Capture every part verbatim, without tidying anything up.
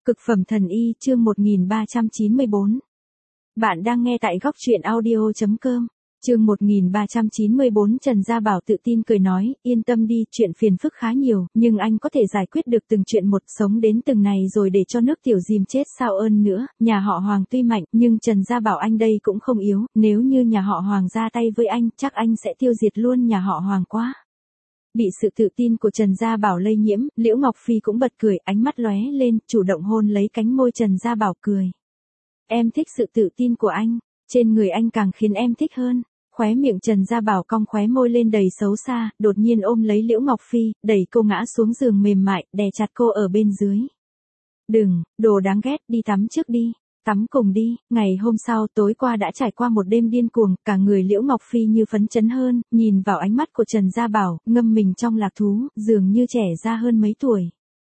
Cực phẩm thần y chương một nghìn ba trăm chín mươi bốn. Bạn đang nghe tại góc truyện audio chấm com. Chương một nghìn ba trăm chín mươi bốn. Trần Gia Bảo tự tin cười nói, yên tâm đi, chuyện phiền phức khá nhiều, nhưng anh có thể giải quyết được từng chuyện một, sống đến từng này rồi để cho nước tiểu dìm chết sao ơn nữa. Nhà họ Hoàng tuy mạnh, nhưng Trần Gia Bảo anh đây cũng không yếu, nếu như nhà họ Hoàng ra tay với anh, chắc anh sẽ tiêu diệt luôn nhà họ Hoàng quá. Bị sự tự tin của Trần Gia Bảo lây nhiễm, Liễu Ngọc Phi cũng bật cười, ánh mắt lóe lên, chủ động hôn lấy cánh môi Trần Gia Bảo cười. Em thích sự tự tin của anh, trên người anh càng khiến em thích hơn. Khóe miệng Trần Gia Bảo cong khóe môi lên đầy xấu xa, đột nhiên ôm lấy Liễu Ngọc Phi, đẩy cô ngã xuống giường mềm mại, đè chặt cô ở bên dưới. Đừng, đồ đáng ghét, đi tắm trước đi. Tắm cùng đi. Ngày hôm sau, tối qua đã trải qua một đêm điên cuồng, cả người Liễu Ngọc Phi như phấn chấn hơn, nhìn vào ánh mắt của Trần Gia Bảo, ngâm mình trong lạc thú, dường như trẻ ra hơn mấy tuổi.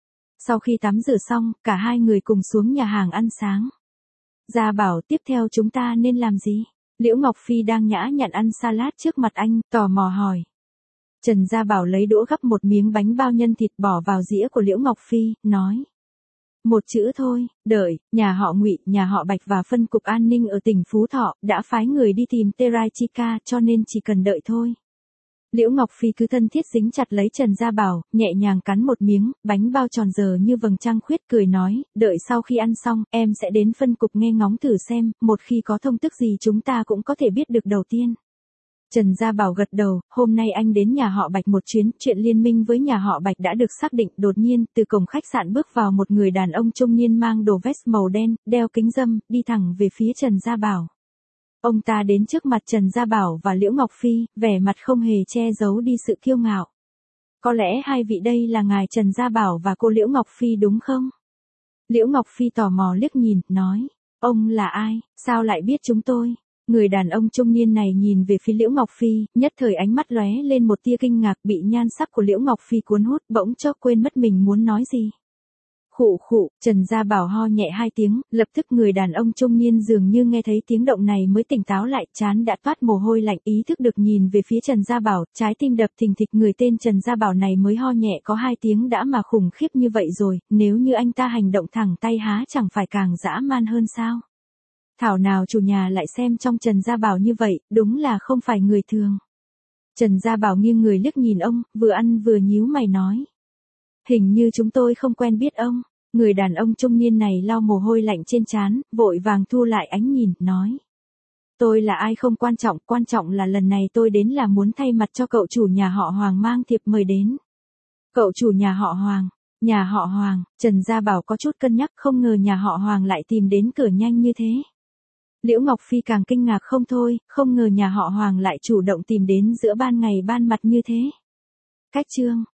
Sau khi tắm rửa xong, cả hai người cùng xuống nhà hàng ăn sáng. Gia Bảo, tiếp theo chúng ta nên làm gì? Liễu Ngọc Phi đang nhã nhặn ăn salad trước mặt anh, tò mò hỏi. Trần Gia Bảo lấy đũa gắp một miếng bánh bao nhân thịt bỏ vào dĩa của Liễu Ngọc Phi, nói. Một chữ thôi, đợi. Nhà họ Ngụy, nhà họ Bạch và phân cục an ninh ở tỉnh Phú Thọ đã phái người đi tìm Terachika, cho nên chỉ cần đợi thôi. Liễu Ngọc Phi cứ thân thiết dính chặt lấy Trần Gia Bảo, nhẹ nhàng cắn một miếng, bánh bao tròn giờ như vầng trăng khuyết, cười nói, đợi sau khi ăn xong, em sẽ đến phân cục nghe ngóng thử xem, một khi có thông tức gì chúng ta cũng có thể biết được đầu tiên. Trần Gia Bảo gật đầu, hôm nay anh đến nhà họ Bạch một chuyến, chuyện liên minh với nhà họ Bạch đã được xác định. Đột nhiên, từ cổng khách sạn bước vào một người đàn ông trung niên mang đồ vest màu đen, đeo kính râm, đi thẳng về phía Trần Gia Bảo. Ông ta đến trước mặt Trần Gia Bảo và Liễu Ngọc Phi, vẻ mặt không hề che giấu đi sự kiêu ngạo. Có lẽ hai vị đây là ngài Trần Gia Bảo và cô Liễu Ngọc Phi đúng không? Liễu Ngọc Phi tò mò liếc nhìn, nói, ông là ai, sao lại biết chúng tôi? Người đàn ông trung niên này nhìn về phía Liễu Ngọc Phi, nhất thời ánh mắt lóe lên một tia kinh ngạc, bị nhan sắc của Liễu Ngọc Phi cuốn hút, bỗng chốc quên mất mình muốn nói gì. Khụ khụ, Trần Gia Bảo ho nhẹ hai tiếng, lập tức người đàn ông trung niên dường như nghe thấy tiếng động này mới tỉnh táo lại, trán đã toát mồ hôi lạnh, ý thức được nhìn về phía Trần Gia Bảo, trái tim đập thình thịch. Người tên Trần Gia Bảo này mới ho nhẹ có hai tiếng đã mà khủng khiếp như vậy rồi, nếu như anh ta hành động thẳng tay há chẳng phải càng dã man hơn sao? Thảo nào chủ nhà lại xem trong Trần Gia Bảo như vậy, đúng là không phải người thường. Trần Gia Bảo nghiêng người liếc nhìn ông, vừa ăn vừa nhíu mày nói. Hình như chúng tôi không quen biết ông. Người đàn ông trung niên này lau mồ hôi lạnh trên trán, vội vàng thu lại ánh nhìn, nói. Tôi là ai không quan trọng, quan trọng là lần này tôi đến là muốn thay mặt cho cậu chủ nhà họ Hoàng mang thiệp mời đến. Cậu chủ nhà họ Hoàng, nhà họ Hoàng, Trần Gia Bảo có chút cân nhắc, không ngờ nhà họ Hoàng lại tìm đến cửa nhanh như thế. Liễu Ngọc Phi càng kinh ngạc không thôi, không ngờ nhà họ Hoàng lại chủ động tìm đến giữa ban ngày ban mặt như thế. Cách chương.